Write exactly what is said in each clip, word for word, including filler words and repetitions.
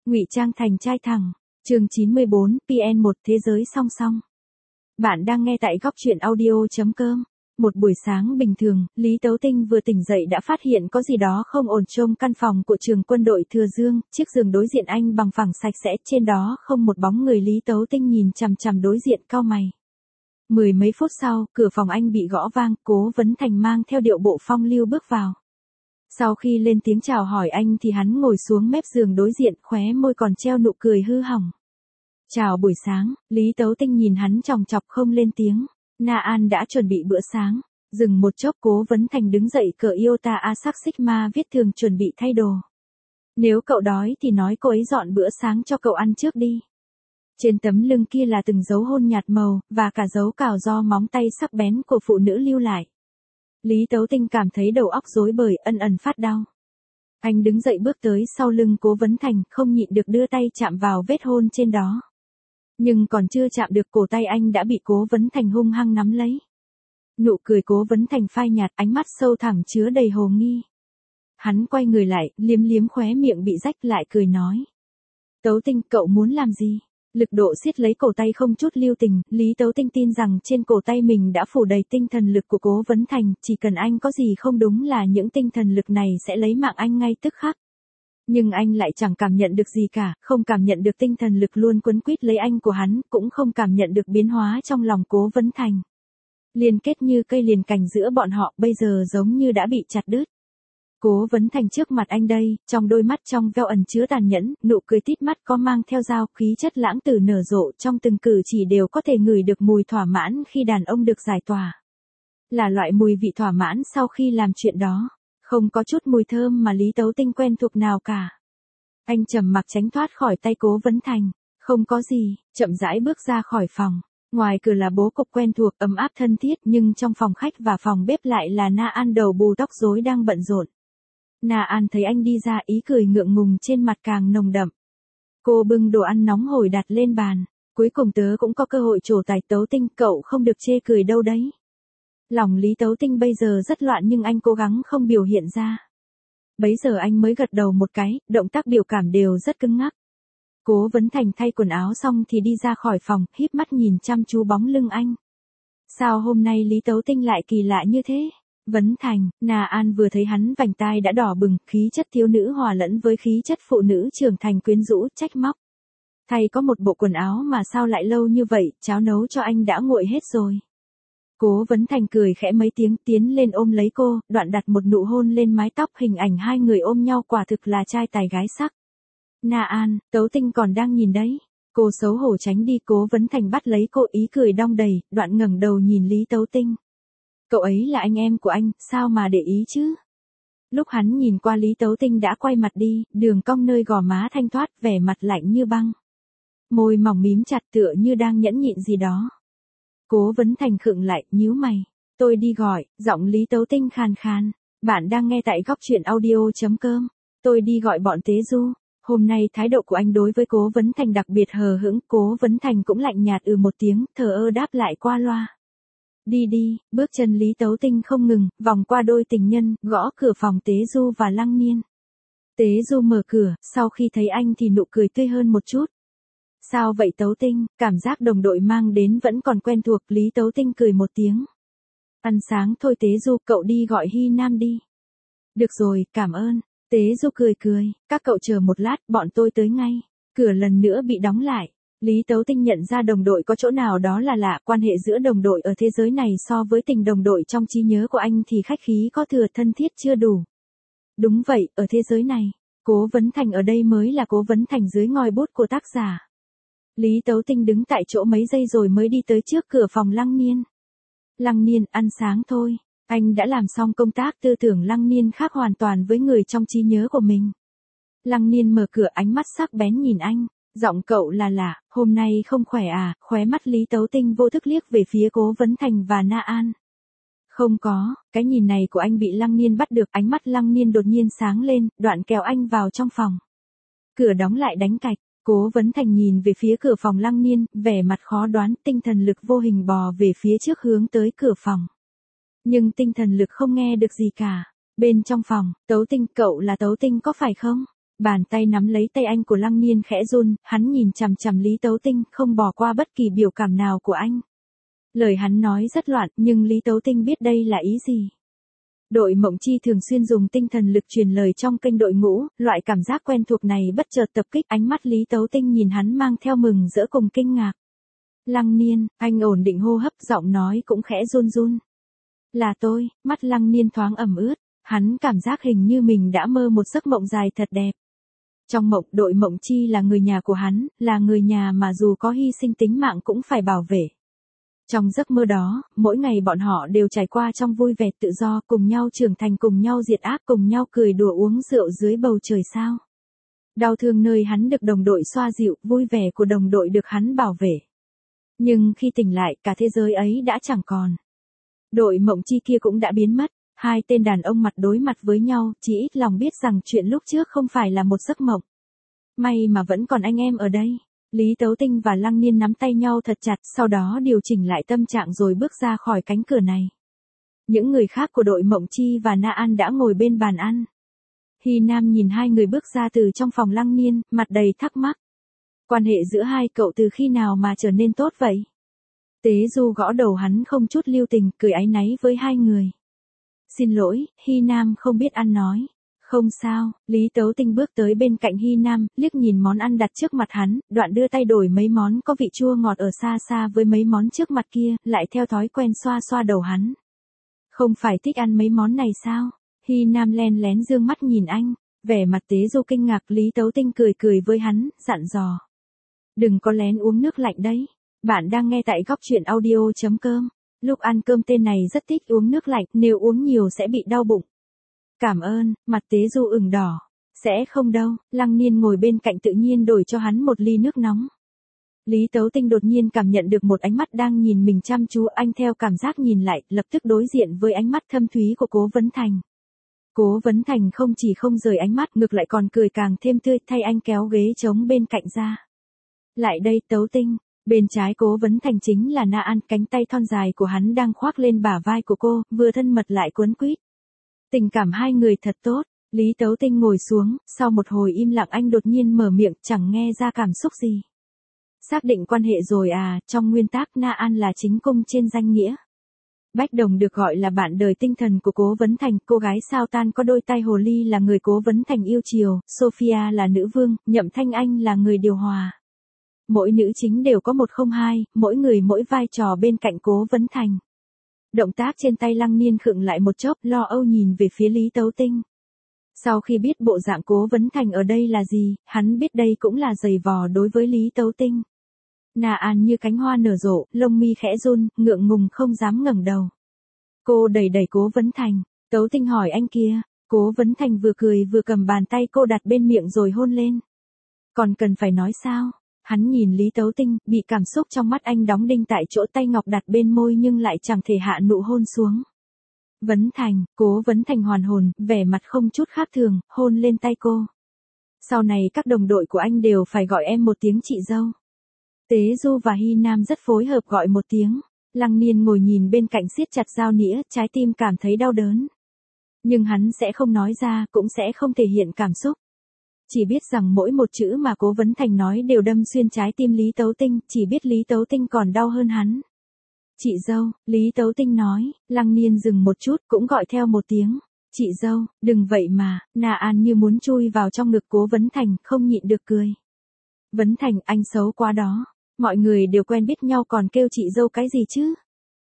Ngụy trang thành trai thẳng. Chương chín mươi bốn, pê en một thế giới song song. Bạn đang nghe tại góc truyện audio chấm com. Một buổi sáng bình thường, Lý Tấu Tinh vừa tỉnh dậy đã phát hiện có gì đó không ổn trong căn phòng của trường quân đội Thừa Dương, chiếc giường đối diện anh bằng phẳng sạch sẽ, trên đó không một bóng người. Lý Tấu Tinh nhìn chằm chằm đối diện cau mày. Mười mấy phút sau, cửa phòng anh bị gõ vang, Cố Vấn Thành mang theo điệu bộ phong lưu bước vào. Sau khi lên tiếng chào hỏi anh thì hắn ngồi xuống mép giường đối diện, khóe môi còn treo nụ cười hư hỏng. Chào buổi sáng, Lý Tấu Tinh nhìn hắn chòng chọc không lên tiếng. Na An đã chuẩn bị bữa sáng. Dừng một chốc, Cố Vấn Thành đứng dậy cởi Iota Asac Sigma viết thường chuẩn bị thay đồ. Nếu cậu đói thì nói cô ấy dọn bữa sáng cho cậu ăn trước đi. Trên tấm lưng kia là từng dấu hôn nhạt màu, và cả dấu cào do móng tay sắc bén của phụ nữ lưu lại. Lý Tấu Tinh cảm thấy đầu óc rối bời, ân ẩn phát đau. Anh đứng dậy bước tới sau lưng Cố Vấn Thành, không nhịn được đưa tay chạm vào vết hôn trên đó. Nhưng còn chưa chạm được cổ tay anh đã bị Cố Vấn Thành hung hăng nắm lấy. Nụ cười Cố Vấn Thành phai nhạt, ánh mắt sâu thẳm chứa đầy hồ nghi. Hắn quay người lại, liếm liếm khóe miệng bị rách, lại cười nói. Tấu Tinh, cậu muốn làm gì? Lực độ siết lấy cổ tay không chút lưu tình, Lý Tấu Tinh tin rằng trên cổ tay mình đã phủ đầy tinh thần lực của Cố Vấn Thành, chỉ cần anh có gì không đúng là những tinh thần lực này sẽ lấy mạng anh ngay tức khắc. Nhưng anh lại chẳng cảm nhận được gì cả, không cảm nhận được tinh thần lực luôn quấn quýt lấy anh của hắn, cũng không cảm nhận được biến hóa trong lòng Cố Vấn Thành. Liên kết như cây liền cành giữa bọn họ bây giờ giống như đã bị chặt đứt. Cố Vấn Thành trước mặt anh đây, trong đôi mắt trong veo ẩn chứa tàn nhẫn, nụ cười tít mắt có mang theo dao, khí chất lãng tử nở rộ, trong từng cử chỉ đều có thể ngửi được mùi thỏa mãn khi đàn ông được giải tỏa. Là loại mùi vị thỏa mãn sau khi làm chuyện đó, không có chút mùi thơm mà Lý Tấu Tinh quen thuộc nào cả. Anh trầm mặc tránh thoát khỏi tay Cố Vấn Thành, không có gì, chậm rãi bước ra khỏi phòng. Ngoài cửa là bố cục quen thuộc, ấm áp thân thiết, nhưng trong phòng khách và phòng bếp lại là Na An đầu bù tóc rối đang bận rộn. Na An thấy anh đi ra, ý cười ngượng ngùng trên mặt càng nồng đậm. Cô bưng đồ ăn nóng hổi đặt lên bàn. Cuối cùng tớ cũng có cơ hội trổ tài. Tấu Tinh, cậu không được chê cười đâu đấy. Lòng Lý Tấu Tinh bây giờ rất loạn nhưng anh cố gắng không biểu hiện ra. Bấy giờ anh mới gật đầu một cái, động tác biểu cảm đều rất cứng ngắc. Cố Vấn Thành thay quần áo xong thì đi ra khỏi phòng, híp mắt nhìn chăm chú bóng lưng anh. Sao hôm nay Lý Tấu Tinh lại kỳ lạ như thế? Vấn Thành, Na An vừa thấy hắn vành tai đã đỏ bừng, khí chất thiếu nữ hòa lẫn với khí chất phụ nữ trưởng thành quyến rũ, trách móc. Thay có một bộ quần áo mà sao lại lâu như vậy, cháo nấu cho anh đã nguội hết rồi. Cố Vấn Thành cười khẽ mấy tiếng, tiến lên ôm lấy cô, đoạn đặt một nụ hôn lên mái tóc, hình ảnh hai người ôm nhau quả thực là trai tài gái sắc. Na An, Tấu Tinh còn đang nhìn đấy. Cô xấu hổ tránh đi. Cố Vấn Thành bắt lấy cô, ý cười đong đầy, đoạn ngẩng đầu nhìn Lý Tấu Tinh. Cậu ấy là anh em của anh, sao mà để ý chứ? Lúc hắn nhìn qua Lý Tấu Tinh đã quay mặt đi, đường cong nơi gò má thanh thoát, vẻ mặt lạnh như băng. Môi mỏng mím chặt tựa như đang nhẫn nhịn gì đó. Cố Vấn Thành khựng lại, nhíu mày. Tôi đi gọi, giọng Lý Tấu Tinh khàn khàn. Bạn đang nghe tại góc truyện audio chấm com. Tôi đi gọi bọn Tế Du. Hôm nay thái độ của anh đối với Cố Vấn Thành đặc biệt hờ hững, Cố Vấn Thành cũng lạnh nhạt ừ một tiếng, thờ ơ đáp lại qua loa. Đi đi, bước chân Lý Tấu Tinh không ngừng, vòng qua đôi tình nhân, gõ cửa phòng Tế Du và Lăng Niên. Tế Du mở cửa, sau khi thấy anh thì nụ cười tươi hơn một chút. Sao vậy Tấu Tinh, cảm giác đồng đội mang đến vẫn còn quen thuộc. Lý Tấu Tinh cười một tiếng. Ăn sáng thôi Tế Du, cậu đi gọi Hy Nam đi. Được rồi, cảm ơn. Tế Du cười cười, các cậu chờ một lát, bọn tôi tới ngay. Cửa lần nữa bị đóng lại. Lý Tấu Tinh nhận ra đồng đội có chỗ nào đó là lạ, quan hệ giữa đồng đội ở thế giới này so với tình đồng đội trong trí nhớ của anh thì khách khí có thừa, thân thiết chưa đủ. Đúng vậy, ở thế giới này, Cố Vấn Thành ở đây mới là Cố Vấn Thành dưới ngòi bút của tác giả. Lý Tấu Tinh đứng tại chỗ mấy giây rồi mới đi tới trước cửa phòng Lăng Niên. Lăng Niên, ăn sáng thôi. Anh đã làm xong công tác tư tưởng. Lăng Niên khác hoàn toàn với người trong trí nhớ của mình. Lăng Niên mở cửa, ánh mắt sắc bén nhìn anh. Giọng cậu là lạ, hôm nay không khỏe à? Khóe mắt Lý Tấu Tinh vô thức liếc về phía Cố Vấn Thành và Na An. Không có, cái nhìn này của anh bị Lăng Niên bắt được, ánh mắt Lăng Niên đột nhiên sáng lên, đoạn kéo anh vào trong phòng. Cửa đóng lại đánh cạch, Cố Vấn Thành nhìn về phía cửa phòng Lăng Niên, vẻ mặt khó đoán, tinh thần lực vô hình bò về phía trước hướng tới cửa phòng. Nhưng tinh thần lực không nghe được gì cả. Bên trong phòng, Tấu Tinh, cậu là Tấu Tinh có phải không? Bàn tay nắm lấy tay anh của Lăng Niên khẽ run, hắn nhìn chằm chằm Lý Tấu Tinh, không bỏ qua bất kỳ biểu cảm nào của anh. Lời hắn nói rất loạn, nhưng Lý Tấu Tinh biết đây là ý gì. Đội Mộng Chi thường xuyên dùng tinh thần lực truyền lời trong kênh đội ngũ, loại cảm giác quen thuộc này bất chợt tập kích, ánh mắt Lý Tấu Tinh nhìn hắn mang theo mừng rỡ cùng kinh ngạc. Lăng Niên, anh ổn định hô hấp, giọng nói cũng khẽ run run. Là tôi, mắt Lăng Niên thoáng ẩm ướt, hắn cảm giác hình như mình đã mơ một giấc mộng dài thật đẹp. Trong mộng, đội Mộng Chi là người nhà của hắn, là người nhà mà dù có hy sinh tính mạng cũng phải bảo vệ. Trong giấc mơ đó, mỗi ngày bọn họ đều trải qua trong vui vẻ tự do, cùng nhau trưởng thành, cùng nhau diệt ác, cùng nhau cười đùa uống rượu dưới bầu trời sao. Đau thương nơi hắn được đồng đội xoa dịu, vui vẻ của đồng đội được hắn bảo vệ. Nhưng khi tỉnh lại, cả thế giới ấy đã chẳng còn. Đội Mộng Chi kia cũng đã biến mất, hai tên đàn ông mặt đối mặt với nhau, chỉ ít lòng biết rằng chuyện lúc trước không phải là một giấc mộng. May mà vẫn còn anh em ở đây. Lý Tấu Tinh và Lăng Niên nắm tay nhau thật chặt, sau đó điều chỉnh lại tâm trạng rồi bước ra khỏi cánh cửa này. Những người khác của đội Mộng Chi và Na An đã ngồi bên bàn ăn. Hy Nam nhìn hai người bước ra từ trong phòng Lăng Niên, mặt đầy thắc mắc. Quan hệ giữa hai cậu từ khi nào mà trở nên tốt vậy? Tế Du gõ đầu hắn không chút lưu tình, cười áy náy với hai người. Xin lỗi, Hy Nam không biết ăn nói. Không sao, Lý Tấu Tinh bước tới bên cạnh Hy Nam, liếc nhìn món ăn đặt trước mặt hắn, đoạn đưa tay đổi mấy món có vị chua ngọt ở xa xa với mấy món trước mặt kia, lại theo thói quen xoa xoa đầu hắn. Không phải thích ăn mấy món này sao? Hy Nam len lén dương mắt nhìn anh, vẻ mặt Tế Du kinh ngạc. Lý Tấu Tinh cười cười với hắn, dặn dò. Đừng có lén uống nước lạnh đấy. Bạn đang nghe tại góc truyện audio chấm com. Lúc ăn cơm tên này rất thích uống nước lạnh, nếu uống nhiều sẽ bị đau bụng. Cảm ơn, mặt Tế Du ửng đỏ. Sẽ không đâu, Lăng Niên ngồi bên cạnh tự nhiên đổi cho hắn một ly nước nóng. Lý Tấu Tinh đột nhiên cảm nhận được một ánh mắt đang nhìn mình chăm chú, anh theo cảm giác nhìn lại, lập tức đối diện với ánh mắt thâm thúy của Cố Vấn Thành. Cố Vấn Thành không chỉ không rời ánh mắt, ngược lại còn cười càng thêm tươi, thay anh kéo ghế trống bên cạnh ra. Lại đây Tấu Tinh. Bên trái Cố Vấn Thành chính là Na An, cánh tay thon dài của hắn đang khoác lên bả vai của cô, vừa thân mật lại cuốn quýt. Tình cảm hai người thật tốt. Lý Tấu Tinh ngồi xuống, sau một hồi im lặng anh đột nhiên mở miệng, chẳng nghe ra cảm xúc gì. Xác định quan hệ rồi à, trong nguyên tắc Na An là chính cung trên danh nghĩa. Bách Đồng được gọi là bạn đời tinh thần của Cố Vấn Thành, cô gái sao tan có đôi tai hồ ly là người Cố Vấn Thành yêu chiều, Sophia là nữ vương, Nhậm Thanh Anh là người điều hòa. Mỗi nữ chính đều có một không hai, mỗi người mỗi vai trò bên cạnh Cố Vấn Thành. Động tác trên tay Lăng Niên khựng lại một chốc, lo âu nhìn về phía Lý Tấu Tinh. Sau khi biết bộ dạng Cố Vấn Thành ở đây là gì, hắn biết đây cũng là giày vò đối với Lý Tấu Tinh. Na An như cánh hoa nở rộ, lông mi khẽ run, ngượng ngùng không dám ngẩng đầu. Cô đẩy đẩy Cố Vấn Thành, Tấu Tinh hỏi anh kia. Cố Vấn Thành vừa cười vừa cầm bàn tay cô đặt bên miệng rồi hôn lên. Còn cần phải nói sao? Hắn nhìn Lý Tấu Tinh, bị cảm xúc trong mắt anh đóng đinh tại chỗ, tay ngọc đặt bên môi nhưng lại chẳng thể hạ nụ hôn xuống. Vấn Thành, Cố Vấn Thành hoàn hồn, vẻ mặt không chút khác thường, hôn lên tay cô. Sau này các đồng đội của anh đều phải gọi em một tiếng chị dâu. Tế Du và Hy Nam rất phối hợp gọi một tiếng. Lăng Niên ngồi nhìn bên cạnh siết chặt dao nĩa, trái tim cảm thấy đau đớn. Nhưng hắn sẽ không nói ra, cũng sẽ không thể hiện cảm xúc. Chỉ biết rằng mỗi một chữ mà Cố Vấn Thành nói đều đâm xuyên trái tim Lý Tấu Tinh, chỉ biết Lý Tấu Tinh còn đau hơn hắn. Chị dâu, Lý Tấu Tinh nói. Lăng Niên dừng một chút, cũng gọi theo một tiếng. Chị dâu, đừng vậy mà. Na An như muốn chui vào trong ngực Cố Vấn Thành, không nhịn được cười. Vấn Thành, anh xấu quá đó. Mọi người đều quen biết nhau còn kêu chị dâu cái gì chứ?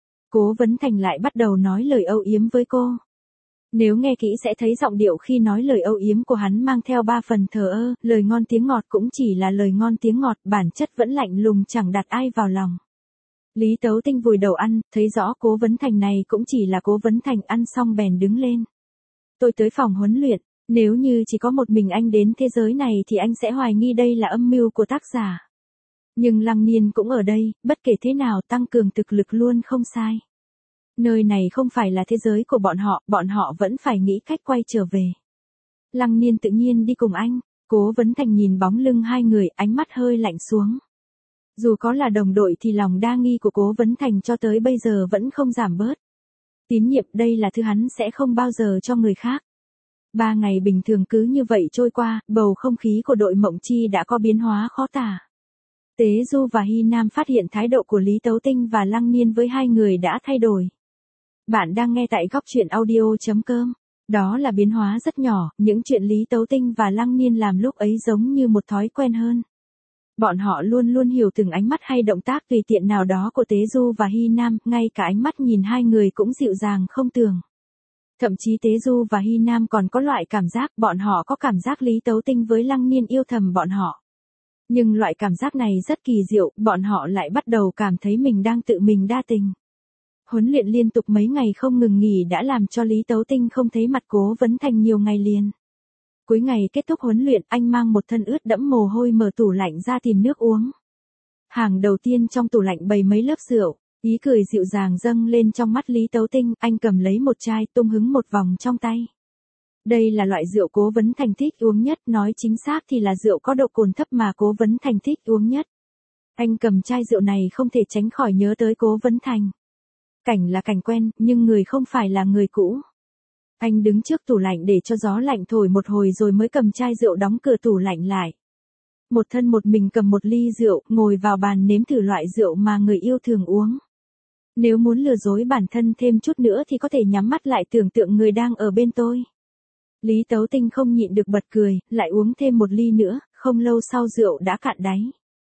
Cố Vấn Thành lại bắt đầu nói lời âu yếm với cô. Nếu nghe kỹ sẽ thấy giọng điệu khi nói lời âu yếm của hắn mang theo ba phần thờ ơ, lời ngon tiếng ngọt cũng chỉ là lời ngon tiếng ngọt, bản chất vẫn lạnh lùng chẳng đặt ai vào lòng. Lý Tấu Tinh vùi đầu ăn, thấy rõ Cố Vấn Thành này cũng chỉ là Cố Vấn Thành, ăn xong bèn đứng lên. Tôi tới phòng huấn luyện, nếu như chỉ có một mình anh đến thế giới này thì anh sẽ hoài nghi đây là âm mưu của tác giả. Nhưng Lăng Niên cũng ở đây, bất kể thế nào tăng cường thực lực luôn không sai. Nơi này không phải là thế giới của bọn họ, bọn họ vẫn phải nghĩ cách quay trở về. Lăng Niên tự nhiên đi cùng anh, Cố Vấn Thành nhìn bóng lưng hai người, ánh mắt hơi lạnh xuống. Dù có là đồng đội thì lòng đa nghi của Cố Vấn Thành cho tới bây giờ vẫn không giảm bớt. Tín nhiệm đây là thứ hắn sẽ không bao giờ cho người khác. Ba ngày bình thường cứ như vậy trôi qua, bầu không khí của đội Mộng Chi đã có biến hóa khó tả. Tế Du và Hy Nam phát hiện thái độ của Lý Tấu Tinh và Lăng Niên với hai người đã thay đổi. Bạn đang nghe tại góc truyện audio.com. Đó là biến hóa rất nhỏ, những chuyện Lý Tấu Tinh và Lăng Niên làm lúc ấy giống như một thói quen hơn. Bọn họ luôn luôn hiểu từng ánh mắt hay động tác tùy tiện nào đó của Tế Du và Hy Nam, ngay cả ánh mắt nhìn hai người cũng dịu dàng không tưởng. Thậm chí Tế Du và Hy Nam còn có loại cảm giác bọn họ có cảm giác Lý Tấu Tinh với Lăng Niên yêu thầm bọn họ. Nhưng loại cảm giác này rất kỳ diệu, bọn họ lại bắt đầu cảm thấy mình đang tự mình đa tình. Huấn luyện liên tục mấy ngày không ngừng nghỉ đã làm cho Lý Tấu Tinh không thấy mặt Cố Vấn Thành nhiều ngày liền. Cuối ngày kết thúc huấn luyện, anh mang một thân ướt đẫm mồ hôi mở tủ lạnh ra tìm nước uống. Hàng đầu tiên trong tủ lạnh bày mấy lớp rượu, ý cười dịu dàng dâng lên trong mắt Lý Tấu Tinh, anh cầm lấy một chai tung hứng một vòng trong tay. Đây là loại rượu Cố Vấn Thành thích uống nhất, nói chính xác thì là rượu có độ cồn thấp mà Cố Vấn Thành thích uống nhất. Anh cầm chai rượu này không thể tránh khỏi nhớ tới Cố Vấn Thành. Cảnh là cảnh quen, nhưng người không phải là người cũ. Anh đứng trước tủ lạnh để cho gió lạnh thổi một hồi rồi mới cầm chai rượu đóng cửa tủ lạnh lại. Một thân một mình cầm một ly rượu, ngồi vào bàn nếm thử loại rượu mà người yêu thường uống. Nếu muốn lừa dối bản thân thêm chút nữa thì có thể nhắm mắt lại tưởng tượng người đang ở bên tôi. Lý Tấu Tinh không nhịn được bật cười, lại uống thêm một ly nữa, không lâu sau rượu đã cạn đáy.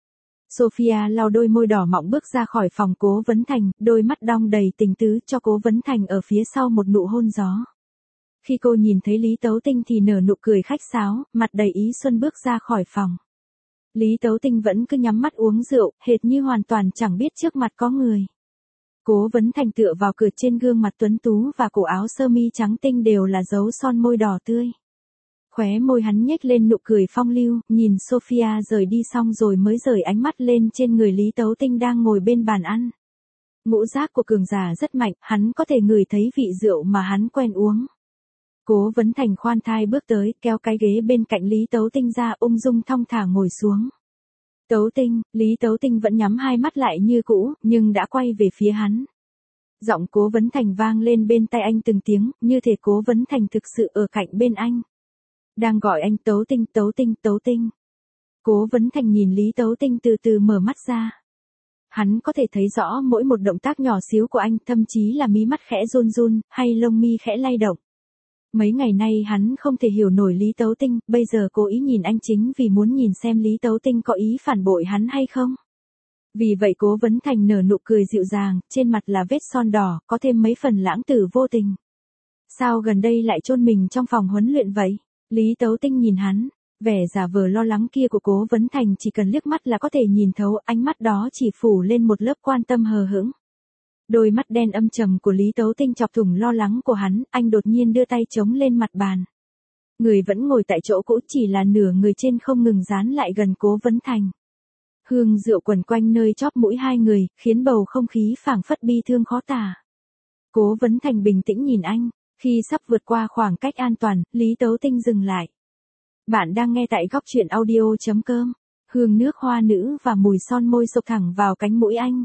Sophia lau đôi môi đỏ mọng bước ra khỏi phòng Cố Vấn Thành, đôi mắt đong đầy tình tứ cho Cố Vấn Thành ở phía sau một nụ hôn gió. Khi cô nhìn thấy Lý Tấu Tinh thì nở nụ cười khách sáo, mặt đầy ý xuân bước ra khỏi phòng. Lý Tấu Tinh vẫn cứ nhắm mắt uống rượu, hệt như hoàn toàn chẳng biết trước mặt có người. Cố Vấn Thành tựa vào cửa, trên gương mặt tuấn tú và cổ áo sơ mi trắng tinh đều là dấu son môi đỏ tươi. Khóe môi hắn nhếch lên nụ cười phong lưu, nhìn Sophia rời đi xong rồi mới rời ánh mắt lên trên người Lý Tấu Tinh đang ngồi bên bàn ăn. Ngũ giác của cường giả rất mạnh, hắn có thể ngửi thấy vị rượu mà hắn quen uống. Cố Vấn Thành khoan thai bước tới, kéo cái ghế bên cạnh Lý Tấu Tinh ra, ung dung thong thả ngồi xuống. Tấu Tinh, Lý Tấu Tinh vẫn nhắm hai mắt lại như cũ, nhưng đã quay về phía hắn. Giọng Cố Vấn Thành vang lên bên tai anh từng tiếng, như thể Cố Vấn Thành thực sự ở cạnh bên anh. Đang gọi anh Tấu Tinh, Tấu Tinh, Tấu Tinh. Cố Vấn Thành nhìn Lý Tấu Tinh từ từ mở mắt ra. Hắn có thể thấy rõ mỗi một động tác nhỏ xíu của anh, thậm chí là mí mắt khẽ run run, hay lông mi khẽ lay động. Mấy ngày nay hắn không thể hiểu nổi Lý Tấu Tinh, bây giờ cố ý nhìn anh chính vì muốn nhìn xem Lý Tấu Tinh có ý phản bội hắn hay không. Vì vậy Cố Vấn Thành nở nụ cười dịu dàng, trên mặt là vết son đỏ, có thêm mấy phần lãng tử vô tình. Sao gần đây lại chôn mình trong phòng huấn luyện vậy? Lý Tấu Tinh nhìn hắn, vẻ giả vờ lo lắng kia của Cố Vấn Thành chỉ cần liếc mắt là có thể nhìn thấu, ánh mắt đó chỉ phủ lên một lớp quan tâm hờ hững. Đôi mắt đen âm trầm của Lý Tấu Tinh chọc thủng lo lắng của hắn, anh đột nhiên đưa tay chống lên mặt bàn. Người vẫn ngồi tại chỗ cũ, chỉ là nửa người trên không ngừng dán lại gần Cố Vấn Thành. Hương rượu quẩn quanh nơi chóp mũi hai người, khiến bầu không khí phảng phất bi thương khó tả. Cố Vấn Thành bình tĩnh nhìn anh, khi sắp vượt qua khoảng cách an toàn, Lý Tấu Tinh dừng lại. Bạn đang nghe tại góc truyện audio.com. Hương nước hoa nữ và mùi son môi xộc thẳng vào cánh mũi anh.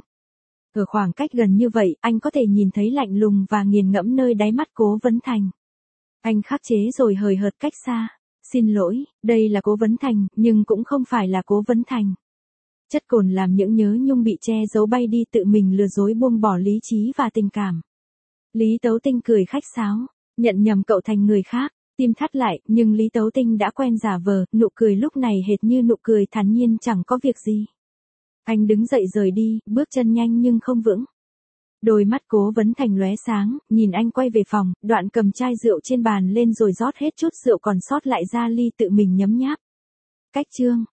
Ở khoảng cách gần như vậy, anh có thể nhìn thấy lạnh lùng và nghiền ngẫm nơi đáy mắt Cố Vấn Thành. Anh khắc chế rồi hời hợt cách xa. Xin lỗi, đây là Cố Vấn Thành, nhưng cũng không phải là Cố Vấn Thành. Chất cồn làm những nhớ nhung bị che giấu bay đi, tự mình lừa dối buông bỏ lý trí và tình cảm. Lý Tấu Tinh cười khách sáo, nhận nhầm cậu thành người khác, tim thắt lại, nhưng Lý Tấu Tinh đã quen giả vờ, nụ cười lúc này hệt như nụ cười thản nhiên chẳng có việc gì. Anh đứng dậy rời đi, bước chân nhanh nhưng không vững. Đôi mắt Cố Vấn Thành lóe sáng, nhìn anh quay về phòng, đoạn cầm chai rượu trên bàn lên rồi rót hết chút rượu còn sót lại ra ly tự mình nhấm nháp. Cách chương